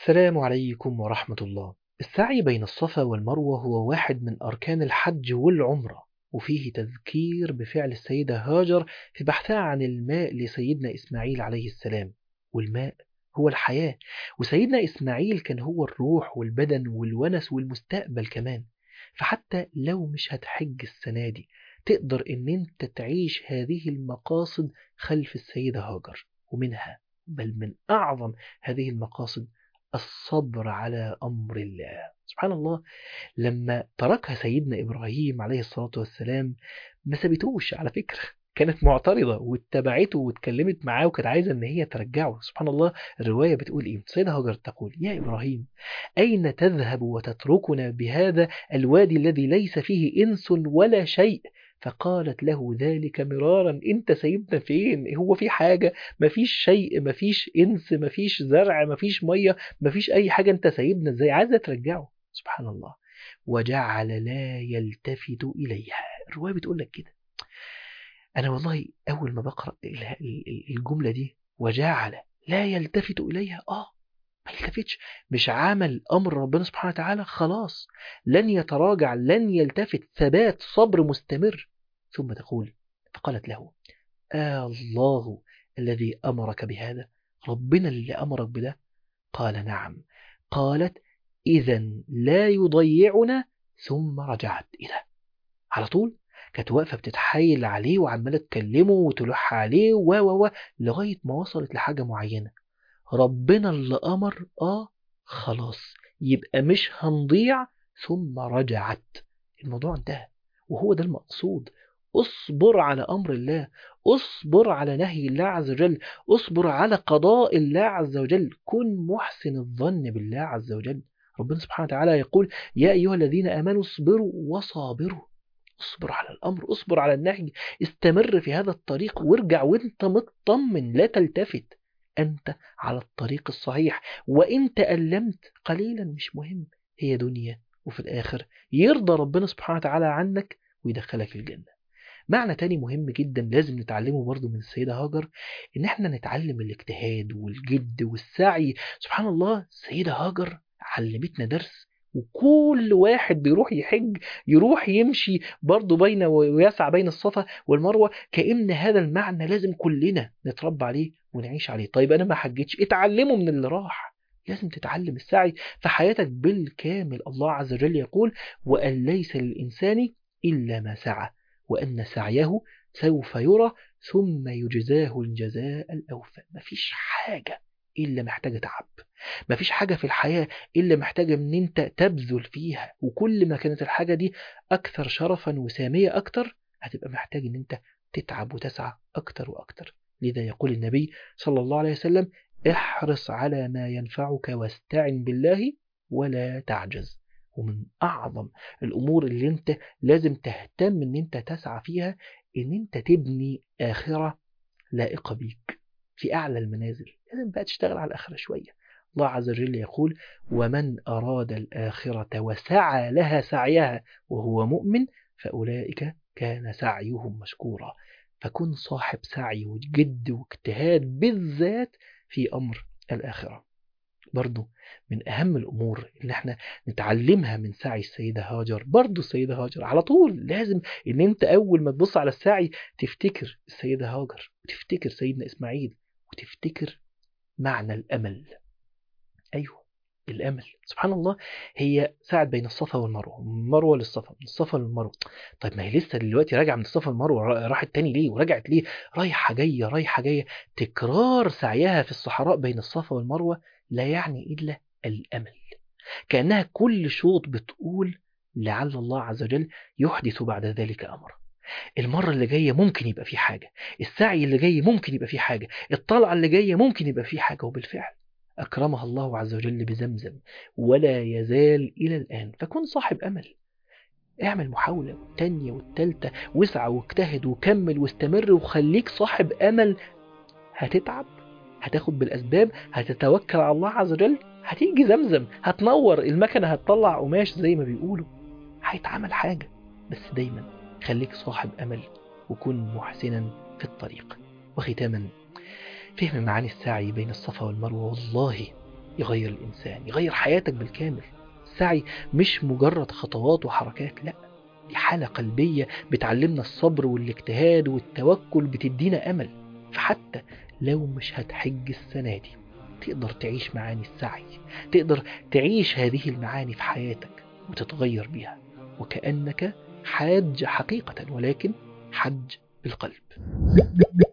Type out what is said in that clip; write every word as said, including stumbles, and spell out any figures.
السلام عليكم ورحمة الله. السعي بين الصفا والمروة هو واحد من أركان الحج والعمرة، وفيه تذكير بفعل السيدة هاجر في بحثها عن الماء لسيدنا إسماعيل عليه السلام. والماء هو الحياة، وسيدنا إسماعيل كان هو الروح والبدن والونس والمستقبل كمان. فحتى لو مش هتحج السنة دي، تقدر إن أنت تعيش هذه المقاصد خلف السيدة هاجر. ومنها، بل من أعظم هذه المقاصد، الصبر على أمر الله سبحان الله. لما تركها سيدنا إبراهيم عليه الصلاة والسلام، ما سابتوش على فكرة، كانت معترضة واتبعته واتكلمت معاه وكانت عايزة ان هي ترجعه. سبحان الله، الرواية بتقول ايه؟ سيدة هاجر تقول: يا إبراهيم، أين تذهب وتتركنا بهذا الوادي الذي ليس فيه إنس ولا شيء؟ فقالت له ذلك مرارا: انت سايبنا فين؟ هو في حاجة؟ مفيش شيء، مفيش إنس، مفيش زرع، مفيش مية، مفيش أي حاجة، انت سايبنا ازاي؟ عايزة ترجعه. سبحان الله. وجعل لا يلتفت إليها. الرواية بتقول لك كده. أنا والله أول ما بقرأ الجملة دي، وجعل لا يلتفت إليها، آه ما يلتفتش، مش عمل أمر ربنا سبحانه وتعالى، خلاص لن يتراجع، لن يلتفت، ثبات، صبر مستمر. ثم تقول: فقالت له: آه الله الذي أمرك بهذا؟ ربنا اللي أمرك بده؟ قال: نعم. قالت: إذن لا يضيعنا. ثم رجعت إلى على طول. كانت واقفة بتتحايل عليه وعمالة تكلمه وتلح عليه و و و لغاية ما وصلت لحاجة معينة. ربنا اللي أمر، آه خلاص يبقى مش هنضيع. ثم رجعت، الموضوع انتهى. وهو ده المقصود. اصبر على أمر الله، اصبر على نهي الله عز وجل، اصبر على قضاء الله عز وجل، كن محسن الظن بالله عز وجل. ربنا سبحانه وتعالى يقول: يا أيها الذين آمنوا اصبروا وصابروا. اصبر على الأمر، اصبر على النهي، استمر في هذا الطريق وارجع وانت مطمن، لا تلتفت، أنت على الطريق الصحيح. وإن تألمت قليلا مش مهم، هي دنيا، وفي الآخر يرضى ربنا سبحانه وتعالى عنك ويدخلك الجنة. معنى تاني مهم جدا لازم نتعلمه برضو من السيدة هاجر، إن احنا نتعلم الاجتهاد والجد والسعي. سبحان الله، السيدة هاجر علمتنا درس. وكل واحد بيروح يحج يروح يمشي برضو بين ويسعى بين الصفا والمروة، كأن هذا المعنى لازم كلنا نتربى عليه ونعيش عليه. طيب أنا ما حجتش، اتعلمه من اللي راح. لازم تتعلم السعي في حياتك بالكامل. الله عز وجل يقول: وأن ليس للإنسان إلا ما سعى، وأن سعيه سوف يرى ثم يجزاه الجزاء الأوفى. مفيش حاجة إلا محتاجة تعب، مفيش حاجة في الحياة إلا محتاجة أن أنت تبذل فيها. وكل ما كانت الحاجة دي أكثر شرفا وسامية أكتر، هتبقى محتاج أن أنت تتعب وتسعى أكتر وأكتر. لذا يقول النبي صلى الله عليه وسلم: احرص على ما ينفعك واستعن بالله ولا تعجز. ومن أعظم الأمور اللي أنت لازم تهتم أن أنت تسعى فيها، أن أنت تبني آخرة لائقة بيك في أعلى المنازل. لازم بقى تشتغل على الآخرة شوية. الله عز وجل يقول: ومن أراد الآخرة وسعى لها سعيها وهو مؤمن فأولئك كان سعيهم مشكورا. فكن صاحب سعي وجد واجتهاد بالذات في أمر الآخرة. برضو من أهم الأمور اللي احنا نتعلمها من سعي السيدة هاجر، برضو السيدة هاجر على طول لازم ان انت اول ما تبص على السعي تفتكر السيدة هاجر، وتفتكر سيدنا إسماعيل، وتفتكر معنى الأمل. أيوه، الأمل. سبحان الله، هي سعت بين الصفا والمروة، من المروة للصفا، من الصفا للمروة. طيب ما هي لسه دلوقتي راجعة من الصفا للمروة، راحت تاني ليه ورجعت ليه؟ رايحة جاية رايحة جاية. تكرار سعيها في الصحراء بين الصفا والمروة لا يعني إلا الأمل. كأنها كل شوط بتقول: لعل الله عز وجل يحدث بعد ذلك أمر. المرة اللي جاية ممكن يبقى في حاجة، السعي اللي جاي ممكن يبقى في حاجة، الطلعة اللي جاية ممكن يبقى في حاجة. وبالفعل أكرمها الله عز وجل بزمزم، ولا يزال إلى الآن. فكن صاحب أمل، اعمل محاولة والتانية والتالتة، واسعى واجتهد وكمل واستمر وخليك صاحب أمل. هتتعب، هتاخد بالأسباب، هتتوكل على الله عز وجل، هتيجي زمزم، هتنور المكنة، هتطلع قماش زي ما بيقولوا، هيتعمل حاجة. بس دايما خليك صاحب أمل وكن محسنا في الطريق. وختاما، فهم معاني السعي بين الصفا والمروة والله يغير الإنسان، يغير حياتك بالكامل. السعي مش مجرد خطوات وحركات، لا، دي حالة قلبية بتعلمنا الصبر والاجتهاد والتوكل، بتدينا أمل. فحتى لو مش هتحج السنة دي، تقدر تعيش معاني السعي، تقدر تعيش هذه المعاني في حياتك وتتغير بيها، وكأنك حاج حقيقة، ولكن حج بالقلب.